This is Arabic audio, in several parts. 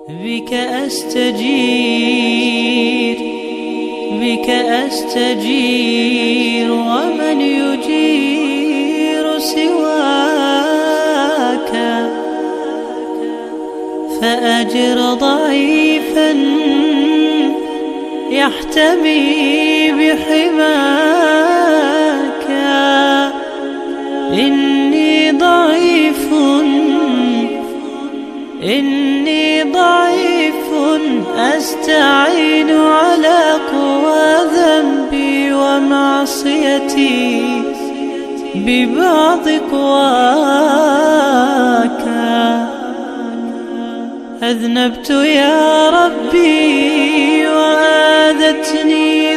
بك أستجير بك أستجير ومن يجير سواك، فأجر ضعيفا يحتمي بحماك. إني ضعيف أستعين على قوى ذنبي ومعصيتي ببعض قواك. أذنبت يا ربي وآذتني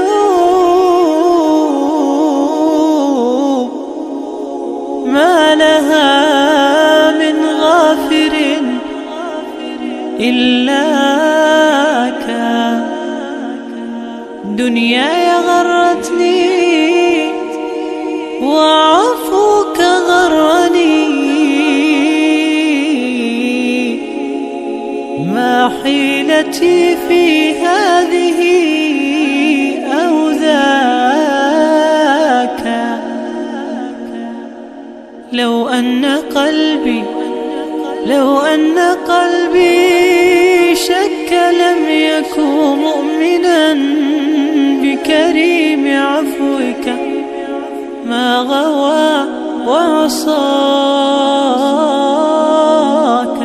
ذنوب ما لها من غافر إلاك. دنياي غرتني وعفوك غرني، ما حيلتي في هذه أو ذاك. لو أن قلبي شك لم يكن مؤمنا بكريم عفوك، ما غوى وعصاك.